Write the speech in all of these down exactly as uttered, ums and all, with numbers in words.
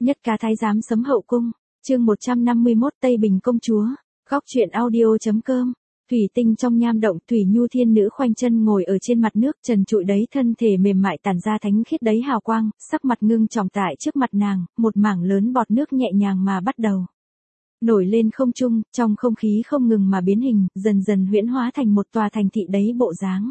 Nhất cá thái giám sấm hậu cung, chương một trăm năm mươi mốt Tây Bình công chúa, góc truyện audio.com. Thủy tinh trong nham động, Thủy Nhu thiên nữ khoanh chân ngồi ở trên mặt nước, trần trụi đấy thân thể mềm mại tản ra thánh khiết đấy hào quang, sắc mặt ngưng trọng tại trước mặt nàng, một mảng lớn bọt nước nhẹ nhàng mà bắt đầu nổi lên không trung, trong không khí không ngừng mà biến hình, dần dần huyễn hóa thành một tòa thành thị đấy bộ dáng.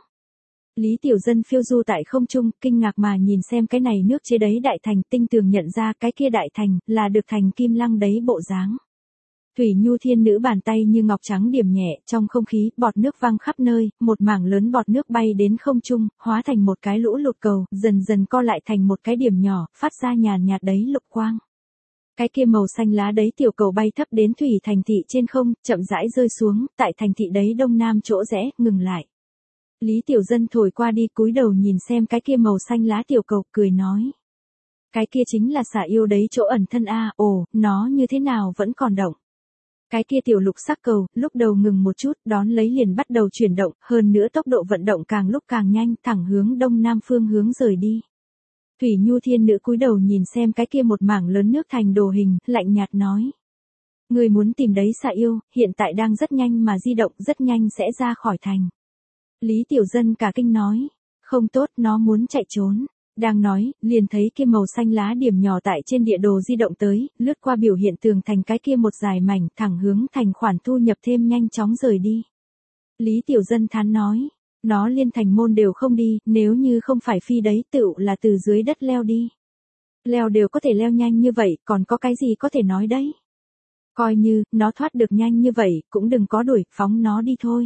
Lý Tiểu Dân phiêu du tại không trung, kinh ngạc mà nhìn xem cái này nước chế đấy đại thành, tinh tường nhận ra cái kia đại thành, là được thành kim lăng đấy bộ dáng. Thủy Nhu thiên nữ bàn tay như ngọc trắng điểm nhẹ, trong không khí, bọt nước văng khắp nơi, một mảng lớn bọt nước bay đến không trung, hóa thành một cái lũ lụt cầu, dần dần co lại thành một cái điểm nhỏ, phát ra nhàn nhạt đấy lục quang. Cái kia màu xanh lá đấy tiểu cầu bay thấp đến thủy thành thị trên không, chậm rãi rơi xuống, tại thành thị đấy đông nam chỗ rẽ, ngừng lại. Lý Tiểu Dân thổi qua đi, cúi đầu nhìn xem cái kia màu xanh lá tiểu cầu, cười nói. Cái kia chính là xà yêu đấy chỗ ẩn thân a, ồ, nó như thế nào vẫn còn động. Cái kia tiểu lục sắc cầu, lúc đầu ngừng một chút, đón lấy liền bắt đầu chuyển động, hơn nữa tốc độ vận động càng lúc càng nhanh, thẳng hướng đông nam phương hướng rời đi. Thủy Nhu thiên nữ cúi đầu nhìn xem cái kia một mảng lớn nước thành đồ hình, lạnh nhạt nói. Người muốn tìm đấy xà yêu, hiện tại đang rất nhanh mà di động, rất nhanh sẽ ra khỏi thành. Lý Tiểu Dân cả kinh nói, không tốt, nó muốn chạy trốn. Đang nói, liền thấy kia màu xanh lá điểm nhỏ tại trên địa đồ di động tới, lướt qua biểu hiện tường thành cái kia một dài mảnh, thẳng hướng thành khoản thu nhập thêm nhanh chóng rời đi. Lý Tiểu Dân thán nói, nó liên thành môn đều không đi, nếu như không phải phi đấy tựu là từ dưới đất leo đi. Leo đều có thể leo nhanh như vậy, còn có cái gì có thể nói đấy. Coi như, nó thoát được nhanh như vậy, cũng đừng có đuổi, phóng nó đi thôi.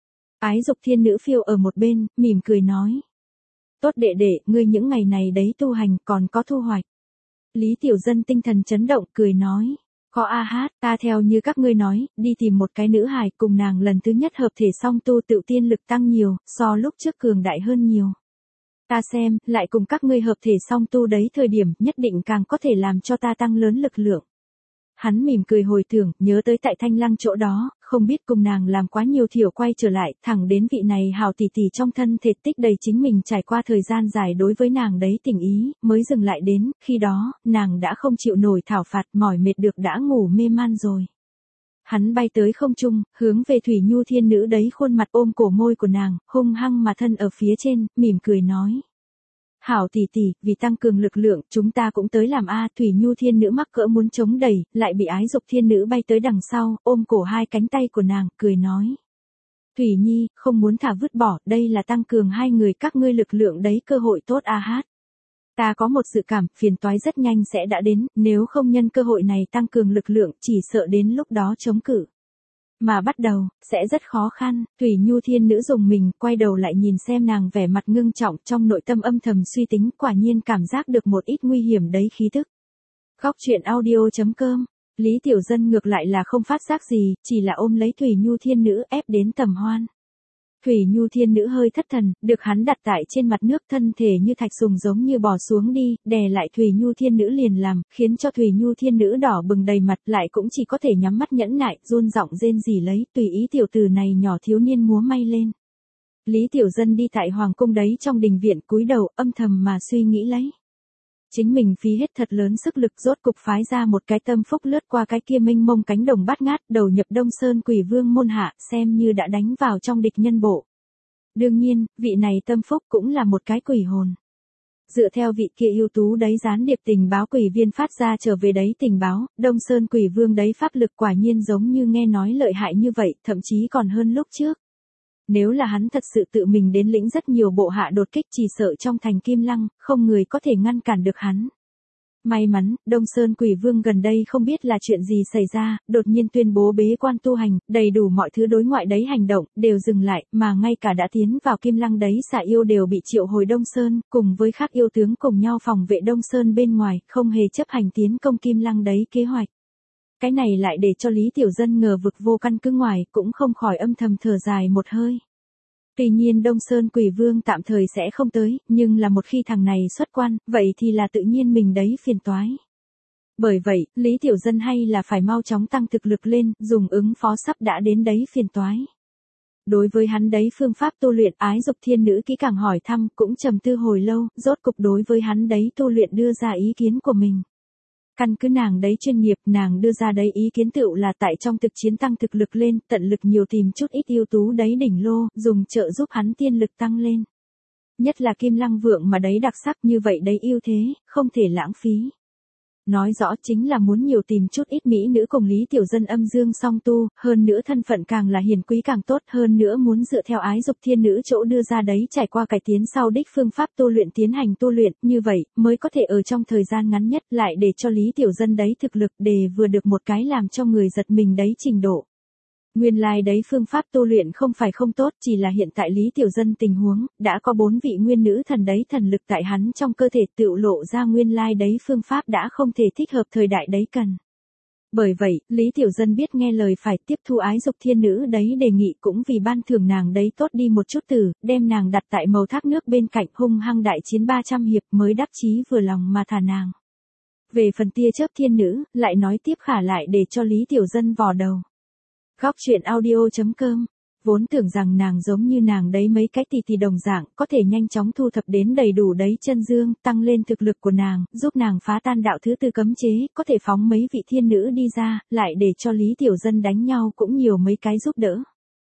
Ái Dục thiên nữ phiêu ở một bên, mỉm cười nói. Tốt đệ đệ, ngươi những ngày này đấy tu hành còn có thu hoạch. Lý Tiểu Dân tinh thần chấn động, cười nói. Có a hát, ta theo như các ngươi nói, đi tìm một cái nữ hài, cùng nàng lần thứ nhất hợp thể song tu tự tiên lực tăng nhiều, so lúc trước cường đại hơn nhiều. Ta xem, lại cùng các ngươi hợp thể song tu đấy thời điểm, nhất định càng có thể làm cho ta tăng lớn lực lượng. Hắn mỉm cười hồi tưởng, nhớ tới tại Thanh Lăng chỗ đó, không biết cùng nàng làm quá nhiều thiểu quay trở lại, thẳng đến vị này hào tỷ tỷ trong thân thể tích đầy chính mình trải qua thời gian dài đối với nàng đấy tình ý, mới dừng lại đến, khi đó, nàng đã không chịu nổi thảo phạt, mỏi mệt được đã ngủ mê man rồi. Hắn bay tới không trung, hướng về Thủy Nhu thiên nữ đấy khuôn mặt ôm cổ môi của nàng, hung hăng mà thân ở phía trên, mỉm cười nói. Hảo tỷ tỷ, vì tăng cường lực lượng, chúng ta cũng tới làm a. Thủy Nhu thiên nữ mắc cỡ muốn chống đẩy, lại bị Ái Dục thiên nữ bay tới đằng sau, ôm cổ hai cánh tay của nàng, cười nói. Thủy Nhi, không muốn thả vứt bỏ, đây là tăng cường hai người các ngươi lực lượng đấy cơ hội tốt a hát. Ta có một dự cảm, phiền toái rất nhanh sẽ đã đến, nếu không nhân cơ hội này tăng cường lực lượng, chỉ sợ đến lúc đó chống cự. Mà bắt đầu, sẽ rất khó khăn. Thủy Nhu thiên nữ dùng mình, quay đầu lại nhìn xem nàng vẻ mặt ngưng trọng, trong nội tâm âm thầm suy tính, quả nhiên cảm giác được một ít nguy hiểm đấy khí tức. Góc truyện audio.com. Lý Tiểu Dân ngược lại là không phát giác gì, chỉ là ôm lấy Thủy Nhu thiên nữ ép đến tầm hoan. Thủy Nhu thiên nữ hơi thất thần, được hắn đặt tại trên mặt nước, thân thể như thạch sùng giống như bò xuống đi, đè lại Thủy Nhu thiên nữ liền làm, khiến cho Thủy Nhu thiên nữ đỏ bừng đầy mặt, lại cũng chỉ có thể nhắm mắt nhẫn nại, run giọng rên rỉ lấy, tùy ý tiểu tử này nhỏ thiếu niên múa may lên. Lý Tiểu Dân đi tại hoàng cung đấy trong đình viện, cúi đầu âm thầm mà suy nghĩ lấy. Chính mình phí hết thật lớn sức lực, rốt cục phái ra một cái tâm phúc lướt qua cái kia mênh mông cánh đồng bát ngát, đầu nhập Đông Sơn Quỷ Vương môn hạ, xem như đã đánh vào trong địch nhân bộ. Đương nhiên, vị này tâm phúc cũng là một cái quỷ hồn. Dựa theo vị kia ưu tú đấy gián điệp tình báo quỷ viên phát ra trở về đấy tình báo, Đông Sơn Quỷ Vương đấy pháp lực quả nhiên giống như nghe nói lợi hại như vậy, thậm chí còn hơn lúc trước. Nếu là hắn thật sự tự mình đến lĩnh rất nhiều bộ hạ đột kích, chỉ sợ trong thành Kim Lăng, không người có thể ngăn cản được hắn. May mắn, Đông Sơn Quỷ Vương gần đây không biết là chuyện gì xảy ra, đột nhiên tuyên bố bế quan tu hành, đầy đủ mọi thứ đối ngoại đấy hành động, đều dừng lại, mà ngay cả đã tiến vào Kim Lăng đấy xà yêu đều bị triệu hồi Đông Sơn, cùng với các yêu tướng cùng nhau phòng vệ Đông Sơn bên ngoài, không hề chấp hành tiến công Kim Lăng đấy kế hoạch. Cái này lại để cho Lý Tiểu Dân ngờ vực vô căn cứ ngoài, cũng không khỏi âm thầm thở dài một hơi. Tuy nhiên Đông Sơn Quỷ Vương tạm thời sẽ không tới, nhưng là một khi thằng này xuất quan, vậy thì là tự nhiên mình đấy phiền toái. Bởi vậy, Lý Tiểu Dân hay là phải mau chóng tăng thực lực lên, dùng ứng phó sắp đã đến đấy phiền toái. Đối với hắn đấy phương pháp tu luyện, Ái Dục thiên nữ kỹ càng hỏi thăm, cũng trầm tư hồi lâu, rốt cục đối với hắn đấy tu luyện đưa ra ý kiến của mình. Căn cứ nàng đấy chuyên nghiệp, nàng đưa ra đấy ý kiến tựu là tại trong thực chiến tăng thực lực lên, tận lực nhiều tìm chút ít ưu tú đấy đỉnh lô, dùng trợ giúp hắn tiên lực tăng lên. Nhất là Kim Lăng Vượng mà đấy đặc sắc như vậy đấy ưu thế, không thể lãng phí. Nói rõ chính là muốn nhiều tìm chút ít mỹ nữ cùng Lý Tiểu Dân âm dương song tu, hơn nữa thân phận càng là hiền quý càng tốt, hơn nữa muốn dựa theo ái dục thiên nữ chỗ đưa ra đấy trải qua cải tiến sau đích phương pháp tu luyện tiến hành tu luyện, như vậy mới có thể ở trong thời gian ngắn nhất lại để cho Lý Tiểu Dân đấy thực lực để vừa được một cái làm cho người giật mình đấy trình độ. Nguyên lai like đấy phương pháp tu luyện không phải không tốt, chỉ là hiện tại Lý Tiểu Dân tình huống, đã có bốn vị nguyên nữ thần đấy thần lực tại hắn trong cơ thể tựu lộ ra nguyên lai like đấy phương pháp đã không thể thích hợp thời đại đấy cần. Bởi vậy, Lý Tiểu Dân biết nghe lời phải tiếp thu ái dục thiên nữ đấy đề nghị cũng vì ban thưởng nàng đấy tốt đi một chút từ, đem nàng đặt tại màu thác nước bên cạnh hung hăng đại chiến ba trăm hiệp mới đắc chí vừa lòng mà thả nàng. Về phần tia chớp thiên nữ, lại nói tiếp khả lại để cho Lý Tiểu Dân vò đầu. Góc truyện audio.com, vốn tưởng rằng nàng giống như nàng đấy mấy cái tỷ tỷ đồng dạng, có thể nhanh chóng thu thập đến đầy đủ đấy chân dương, tăng lên thực lực của nàng, giúp nàng phá tan đạo thứ tư cấm chế, có thể phóng mấy vị thiên nữ đi ra, lại để cho Lý Tiểu Dân đánh nhau cũng nhiều mấy cái giúp đỡ.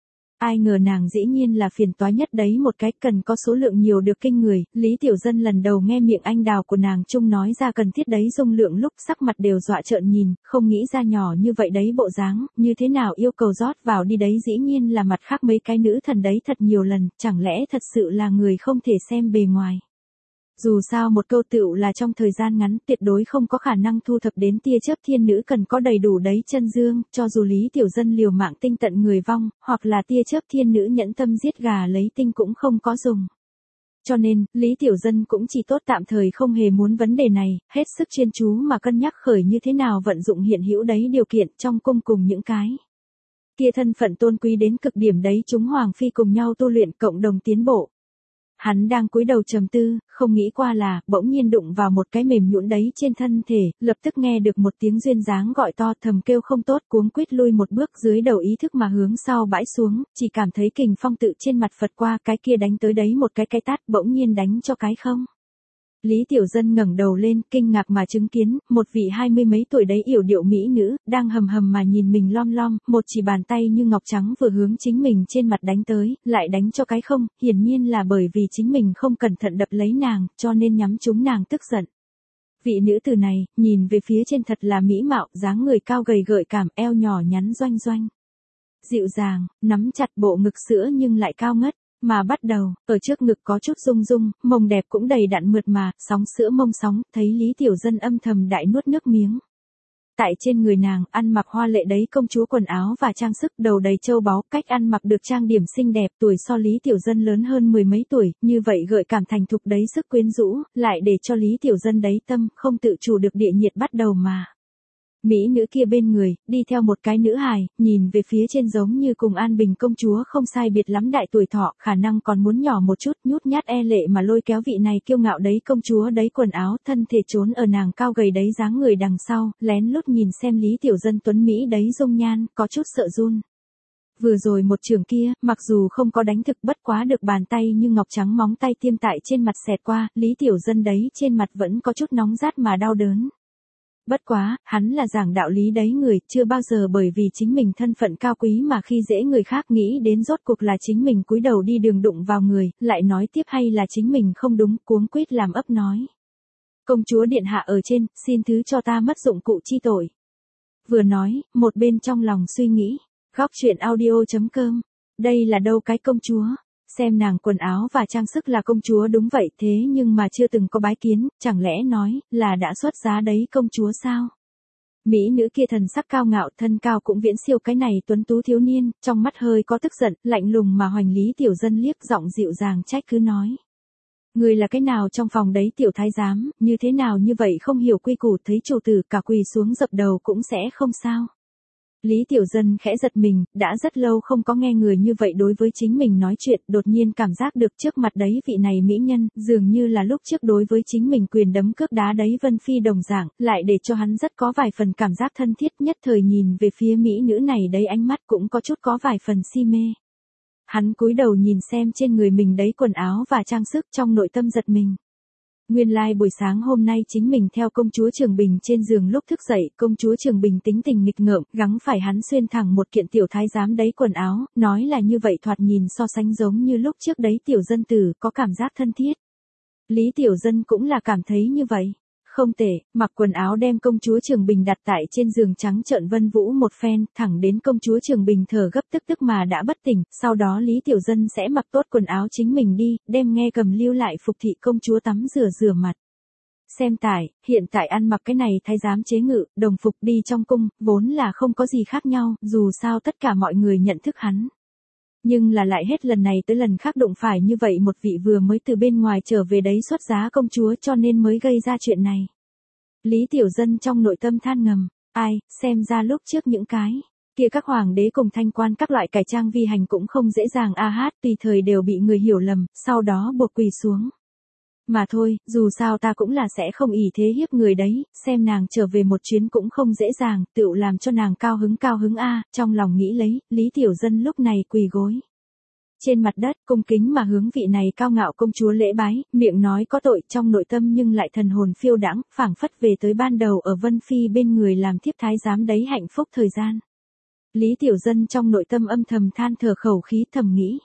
Ai ngờ nàng dĩ nhiên là phiền toái nhất đấy một cái cần có số lượng nhiều được kinh người, Lý Tiểu Dân lần đầu nghe miệng anh đào của nàng chung nói ra cần thiết đấy dung lượng lúc sắc mặt đều dọa trợn nhìn, không nghĩ ra nhỏ như vậy đấy bộ dáng, như thế nào yêu cầu rót vào đi đấy dĩ nhiên là mặt khác mấy cái nữ thần đấy thật nhiều lần, chẳng lẽ thật sự là người không thể xem bề ngoài. Dù sao một câu tựu là trong thời gian ngắn tuyệt đối không có khả năng thu thập đến tia chớp thiên nữ cần có đầy đủ đấy chân dương, cho dù Lý Tiểu Dân liều mạng tinh tận người vong, hoặc là tia chớp thiên nữ nhẫn tâm giết gà lấy tinh cũng không có dùng. Cho nên, Lý Tiểu Dân cũng chỉ tốt tạm thời không hề muốn vấn đề này, hết sức chuyên chú mà cân nhắc khởi như thế nào vận dụng hiện hữu đấy điều kiện trong cung cùng những cái. Kia thân phận tôn quý đến cực điểm đấy chúng Hoàng Phi cùng nhau tu luyện cộng đồng tiến bộ. Hắn đang cúi đầu trầm tư, không nghĩ qua là, bỗng nhiên đụng vào một cái mềm nhũn đấy trên thân thể, lập tức nghe được một tiếng duyên dáng gọi to thầm kêu không tốt cuống quýt lui một bước dưới đầu ý thức mà hướng sau bãi xuống, chỉ cảm thấy kình phong tự trên mặt Phật qua cái kia đánh tới đấy một cái cái tát bỗng nhiên đánh cho cái không. Lý Tiểu Dân ngẩng đầu lên, kinh ngạc mà chứng kiến, một vị hai mươi mấy tuổi đấy yểu điệu mỹ nữ, đang hầm hầm mà nhìn mình lom lom, một chỉ bàn tay như ngọc trắng vừa hướng chính mình trên mặt đánh tới, lại đánh cho cái không, hiển nhiên là bởi vì chính mình không cẩn thận đập lấy nàng, cho nên nhắm trúng nàng tức giận. Vị nữ tử này, nhìn về phía trên thật là mỹ mạo, dáng người cao gầy gợi cảm, eo nhỏ nhắn doanh doanh. Dịu dàng, nắm chặt bộ ngực sữa nhưng lại cao ngất. Mà bắt đầu, ở trước ngực có chút rung rung, mông đẹp cũng đầy đặn mượt mà, sóng sữa mông sóng, thấy Lý Tiểu Dân âm thầm đại nuốt nước miếng. Tại trên người nàng, ăn mặc hoa lệ đấy công chúa quần áo và trang sức đầu đầy châu báu, cách ăn mặc được trang điểm xinh đẹp, tuổi so Lý Tiểu Dân lớn hơn mười mấy tuổi, như vậy gợi cảm thành thục đấy sức quyến rũ, lại để cho Lý Tiểu Dân đấy tâm, không tự chủ được địa nhiệt bắt đầu mà. Mỹ nữ kia bên người, đi theo một cái nữ hài, nhìn về phía trên giống như cùng An Bình công chúa không sai biệt lắm đại tuổi thọ, khả năng còn muốn nhỏ một chút, nhút nhát e lệ mà lôi kéo vị này kiêu ngạo đấy công chúa đấy quần áo, thân thể trốn ở nàng cao gầy đấy dáng người đằng sau, lén lút nhìn xem Lý Tiểu Dân tuấn Mỹ đấy dung nhan, có chút sợ run. Vừa rồi một trường kia, mặc dù không có đánh thực bất quá được bàn tay như ngọc trắng móng tay tiêm tại trên mặt xẹt qua, Lý Tiểu Dân đấy trên mặt vẫn có chút nóng rát mà đau đớn. Bất quá, hắn là giảng đạo lý đấy người, chưa bao giờ bởi vì chính mình thân phận cao quý mà khi dễ người khác nghĩ đến rốt cuộc là chính mình cúi đầu đi đường đụng vào người, lại nói tiếp hay là chính mình không đúng, cuống quýt làm ấp nói. Công chúa điện hạ ở trên, xin thứ cho ta mất dụng cụ chi tội. Vừa nói, một bên trong lòng suy nghĩ, góc truyện audio.com, đây là đâu cái công chúa? Xem nàng quần áo và trang sức là công chúa đúng vậy thế nhưng mà chưa từng có bái kiến, chẳng lẽ nói là đã xuất giá đấy công chúa sao? Mỹ nữ kia thần sắc cao ngạo thân cao cũng viễn siêu cái này tuấn tú thiếu niên, trong mắt hơi có tức giận, lạnh lùng mà hoành Lý Tiểu Dân liếc giọng dịu dàng trách cứ nói. Người là cái nào trong phòng đấy tiểu thái giám, như thế nào như vậy không hiểu quy củ thấy chủ tử cả quỳ xuống dập đầu cũng sẽ không sao. Lý Tiểu Dân khẽ giật mình, đã rất lâu không có nghe người như vậy đối với chính mình nói chuyện, đột nhiên cảm giác được trước mặt đấy vị này mỹ nhân, dường như là lúc trước đối với chính mình quyền đấm cước đá đấy Vân Phi đồng dạng, lại để cho hắn rất có vài phần cảm giác thân thiết nhất thời nhìn về phía mỹ nữ này đấy ánh mắt cũng có chút có vài phần si mê. Hắn cúi đầu nhìn xem trên người mình đấy quần áo và trang sức trong nội tâm giật mình. Nguyên lai like buổi sáng hôm nay chính mình theo công chúa Trường Bình trên giường lúc thức dậy, công chúa Trường Bình tính tình nghịch ngợm, gắng phải hắn xuyên thẳng một kiện tiểu thái giám đấy quần áo, nói là như vậy thoạt nhìn so sánh giống như lúc trước đấy tiểu dân tử, có cảm giác thân thiết. Lý Tiểu Dân cũng là cảm thấy như vậy. Không tệ, mặc quần áo đem công chúa Trường Bình đặt tại trên giường trắng trợn vân vũ một phen, thẳng đến công chúa Trường Bình thở gấp tức tức mà đã bất tỉnh, sau đó Lý Tiểu Dân sẽ mặc tốt quần áo chính mình đi, đem nghe cầm lưu lại phục thị công chúa tắm rửa rửa mặt. Xem tải, hiện tại ăn mặc cái này thái giám chế ngự, đồng phục đi trong cung, vốn là không có gì khác nhau, dù sao tất cả mọi người nhận thức hắn. Nhưng là lại hết lần này tới lần khác đụng phải như vậy một vị vừa mới từ bên ngoài trở về đấy xuất giá công chúa cho nên mới gây ra chuyện này. Lý Tiểu Dân trong nội tâm than ngầm, ai, xem ra lúc trước những cái kia các hoàng đế cùng thanh quan các loại cải trang vi hành cũng không dễ dàng a hát, tùy thời đều bị người hiểu lầm, sau đó buộc quỳ xuống. Mà thôi, dù sao ta cũng là sẽ không ỷ thế hiếp người đấy, xem nàng trở về một chuyến cũng không dễ dàng, tựu làm cho nàng cao hứng cao hứng a, trong lòng nghĩ lấy, Lý Tiểu Dân lúc này quỳ gối trên mặt đất, cung kính mà hướng vị này cao ngạo công chúa lễ bái, miệng nói có tội, trong nội tâm nhưng lại thần hồn phiêu đãng, phảng phất về tới ban đầu ở Vân Phi bên người làm thiếp thái giám đấy hạnh phúc thời gian. Lý Tiểu Dân trong nội tâm âm thầm than thở khẩu khí, thầm nghĩ.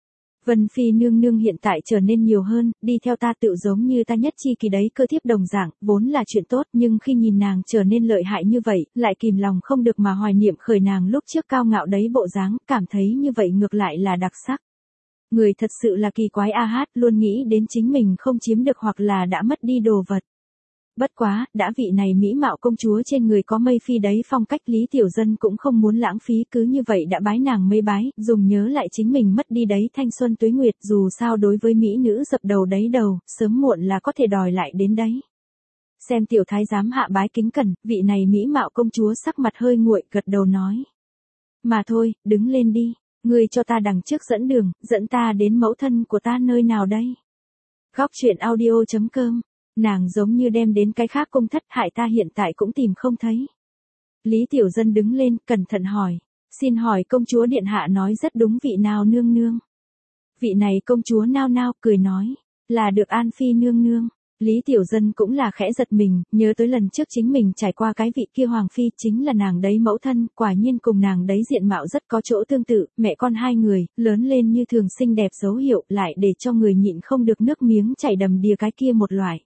Vân Phi nương nương hiện tại trở nên nhiều hơn, đi theo ta tự giống như ta nhất chi kỳ đấy cơ thiếp đồng dạng, vốn là chuyện tốt, nhưng khi nhìn nàng trở nên lợi hại như vậy, lại kìm lòng không được mà hoài niệm khởi nàng lúc trước cao ngạo đấy bộ dáng, cảm thấy như vậy ngược lại là đặc sắc. Người thật sự là kỳ quái a hát, luôn nghĩ đến chính mình không chiếm được hoặc là đã mất đi đồ vật. Bất quá, đã vị này mỹ mạo công chúa trên người có mây phi đấy phong cách, Lý Tiểu Dân cũng không muốn lãng phí, cứ như vậy đã bái nàng mấy bái, dùng nhớ lại chính mình mất đi đấy thanh xuân tuế nguyệt, dù sao đối với mỹ nữ dập đầu đấy đầu, sớm muộn là có thể đòi lại đến đấy. Xem tiểu thái giám hạ bái kính cẩn, vị này mỹ mạo công chúa sắc mặt hơi nguội, gật đầu nói. Mà thôi, đứng lên đi, ngươi cho ta đằng trước dẫn đường, dẫn ta đến mẫu thân của ta nơi nào đây? Góc truyện audio chấm com. Nàng giống như đem đến cái khác cung thất, hại ta hiện tại cũng tìm không thấy. Lý Tiểu Dân đứng lên, cẩn thận hỏi. Xin hỏi công chúa điện hạ nói rất đúng, vị nào nương nương? Vị này công chúa nao nao, cười nói. Là được An Phi nương nương. Lý Tiểu Dân cũng là khẽ giật mình, nhớ tới lần trước chính mình trải qua cái vị kia hoàng phi, chính là nàng đấy mẫu thân, quả nhiên cùng nàng đấy diện mạo rất có chỗ tương tự, mẹ con hai người, lớn lên như thường xinh đẹp dấu hiệu, lại để cho người nhịn không được nước miếng chảy đầm đìa cái kia một loại.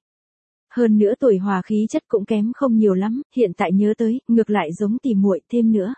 Hơn nữa tuổi hòa khí chất cũng kém không nhiều lắm, hiện tại nhớ tới, ngược lại giống tỉ muội thêm nữa.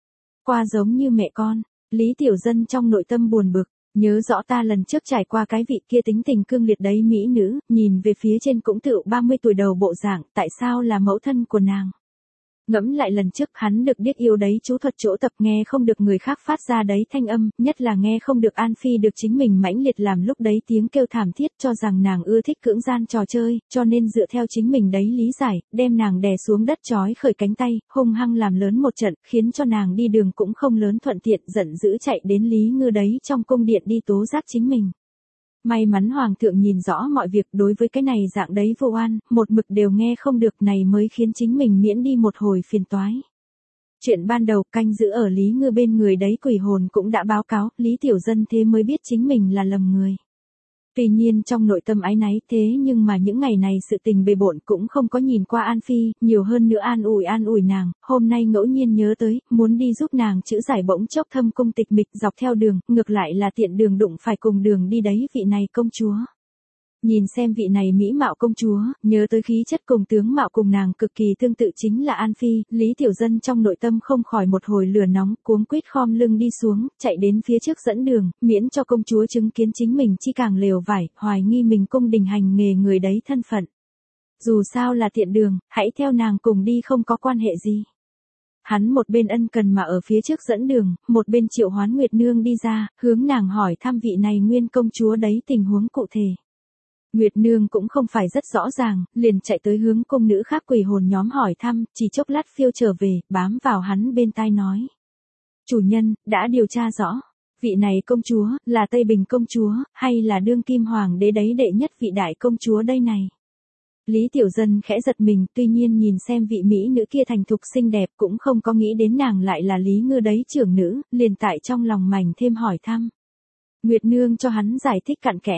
Qua giống như mẹ con, Lý Tiểu Dân trong nội tâm buồn bực, nhớ rõ ta lần trước trải qua cái vị kia tính tình cương liệt đấy mỹ nữ, nhìn về phía trên cũng tựu ba mươi tuổi đầu bộ dạng, tại sao là mẫu thân của nàng? Ngẫm lại lần trước hắn được điếc yêu đấy chú thuật chỗ tập, nghe không được người khác phát ra đấy thanh âm, nhất là nghe không được An Phi được chính mình mãnh liệt làm lúc đấy tiếng kêu thảm thiết, cho rằng nàng ưa thích cưỡng gian trò chơi, cho nên dựa theo chính mình đấy lý giải, đem nàng đè xuống đất trói khởi cánh tay, hung hăng làm lớn một trận, khiến cho nàng đi đường cũng không lớn thuận tiện, giận dữ chạy đến Lý Ngư đấy trong cung điện đi tố giác chính mình. May mắn hoàng thượng nhìn rõ mọi việc, đối với cái này dạng đấy vô oan, một mực đều nghe không được, này mới khiến chính mình miễn đi một hồi phiền toái. Chuyện ban đầu canh giữ ở Lý Ngư bên người đấy quỷ hồn cũng đã báo cáo, Lý Tiểu Dân thế mới biết chính mình là lầm người. Tuy nhiên trong nội tâm ái náy, thế nhưng mà những ngày này sự tình bề bộn cũng không có nhìn qua An Phi, nhiều hơn nữa an ủi an ủi nàng, hôm nay ngẫu nhiên nhớ tới, muốn đi giúp nàng chữa giải bỗng chốc thâm cung tịch mịch dọc theo đường, ngược lại là tiện đường đụng phải cùng đường đi đấy vị này công chúa. Nhìn xem vị này mỹ mạo công chúa, nhớ tới khí chất cùng tướng mạo cùng nàng cực kỳ tương tự chính là An Phi, Lý Tiểu Dân trong nội tâm không khỏi một hồi lửa nóng, cuống quýt khom lưng đi xuống, chạy đến phía trước dẫn đường, miễn cho công chúa chứng kiến chính mình chi càng lều vải, hoài nghi mình cung đình hành nghề người đấy thân phận. Dù sao là tiện đường, hãy theo nàng cùng đi không có quan hệ gì. Hắn một bên ân cần mà ở phía trước dẫn đường, một bên triệu hoán Nguyệt Nương đi ra, hướng nàng hỏi thăm vị này nguyên công chúa đấy tình huống cụ thể. Nguyệt Nương cũng không phải rất rõ ràng, liền chạy tới hướng cung nữ khác quỷ hồn nhóm hỏi thăm, chỉ chốc lát phiêu trở về, bám vào hắn bên tai nói. Chủ nhân, đã điều tra rõ, vị này công chúa, là Tây Bình công chúa, hay là đương kim hoàng đế đấy đệ nhất vị đại công chúa đây này. Lý Tiểu Dân khẽ giật mình, tuy nhiên nhìn xem vị mỹ nữ kia thành thục xinh đẹp cũng không có nghĩ đến nàng lại là Lý Ngư đấy trưởng nữ, liền tại trong lòng mảnh thêm hỏi thăm. Nguyệt Nương cho hắn giải thích cặn kẽ.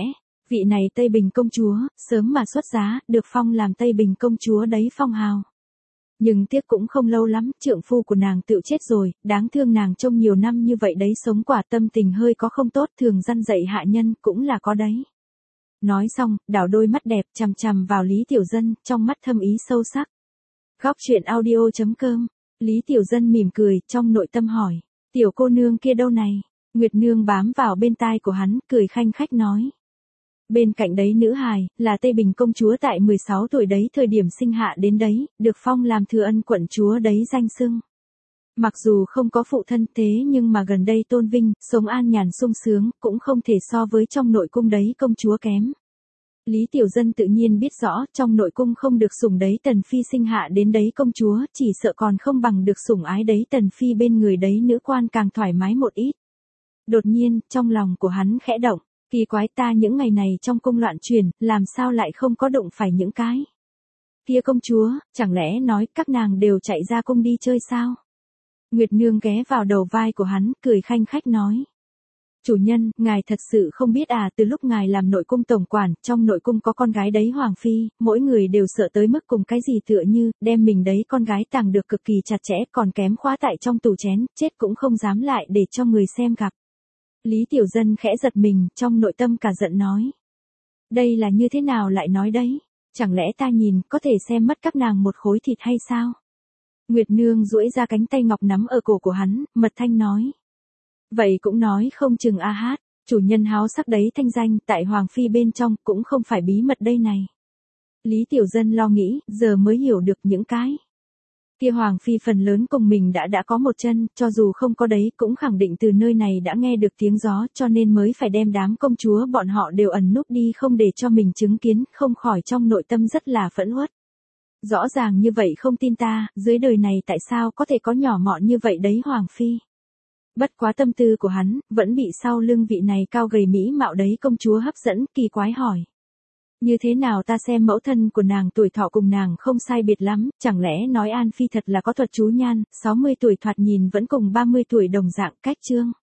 Vị này Tây Bình công chúa, sớm mà xuất giá, được phong làm Tây Bình công chúa đấy phong hào. Nhưng tiếc cũng không lâu lắm, trượng phu của nàng tự chết rồi, đáng thương nàng trông nhiều năm như vậy đấy sống quả tâm tình hơi có không tốt, thường răn dạy hạ nhân, cũng là có đấy. Nói xong, đảo đôi mắt đẹp chằm chằm vào Lý Tiểu Dân, trong mắt thâm ý sâu sắc. Góc truyện audio chấm com, Lý Tiểu Dân mỉm cười, trong nội tâm hỏi, tiểu cô nương kia đâu này? Nguyệt Nương bám vào bên tai của hắn, cười khanh khách nói. Bên cạnh đấy nữ hài, là Tây Bình công chúa tại mười sáu tuổi đấy, thời điểm sinh hạ đến đấy, được phong làm thừa ân quận chúa đấy danh xưng. Mặc dù không có phụ thân thế nhưng mà gần đây tôn vinh, sống an nhàn sung sướng, cũng không thể so với trong nội cung đấy công chúa kém. Lý Tiểu Dân tự nhiên biết rõ, trong nội cung không được sủng đấy tần phi sinh hạ đến đấy công chúa, chỉ sợ còn không bằng được sủng ái đấy tần phi bên người đấy nữ quan càng thoải mái một ít. Đột nhiên, trong lòng của hắn khẽ động, kỳ quái, ta những ngày này trong cung loạn truyền, làm sao lại không có đụng phải những cái kia công chúa, chẳng lẽ nói các nàng đều chạy ra cung đi chơi sao? Nguyệt Nương ghé vào đầu vai của hắn, cười khanh khách nói. Chủ nhân, ngài thật sự không biết à, từ lúc ngài làm nội cung tổng quản, trong nội cung có con gái đấy hoàng phi, mỗi người đều sợ tới mức cùng cái gì tựa như, đem mình đấy con gái tàng được cực kỳ chặt chẽ, còn kém khóa tại trong tủ chén, chết cũng không dám lại để cho người xem gặp. Lý Tiểu Dân khẽ giật mình, trong nội tâm cả giận nói. Đây là như thế nào lại nói đấy? Chẳng lẽ ta nhìn, có thể xem mất các nàng một khối thịt hay sao? Nguyệt Nương duỗi ra cánh tay ngọc nắm ở cổ của hắn, mật thanh nói. Vậy cũng nói không chừng a hát, chủ nhân háo sắc đấy thanh danh, tại Hoàng Phi bên trong, cũng không phải bí mật đây này. Lý Tiểu Dân lo nghĩ, giờ mới hiểu được những cái. Kia Hoàng Phi phần lớn cùng mình đã đã có một chân, cho dù không có đấy, cũng khẳng định từ nơi này đã nghe được tiếng gió, cho nên mới phải đem đám công chúa bọn họ đều ẩn núp đi không để cho mình chứng kiến, không khỏi trong nội tâm rất là phẫn uất. Rõ ràng như vậy không tin ta, dưới đời này tại sao có thể có nhỏ mọn như vậy đấy Hoàng Phi. Bất quá tâm tư của hắn, vẫn bị sau lưng vị này cao gầy mỹ mạo đấy công chúa hấp dẫn, kỳ quái hỏi. Như thế nào ta xem mẫu thân của nàng tuổi thọ cùng nàng không sai biệt lắm, chẳng lẽ nói An Phi thật là có thuật chú nhan, sáu mươi tuổi thoạt nhìn vẫn cùng ba mươi tuổi đồng dạng cách chương.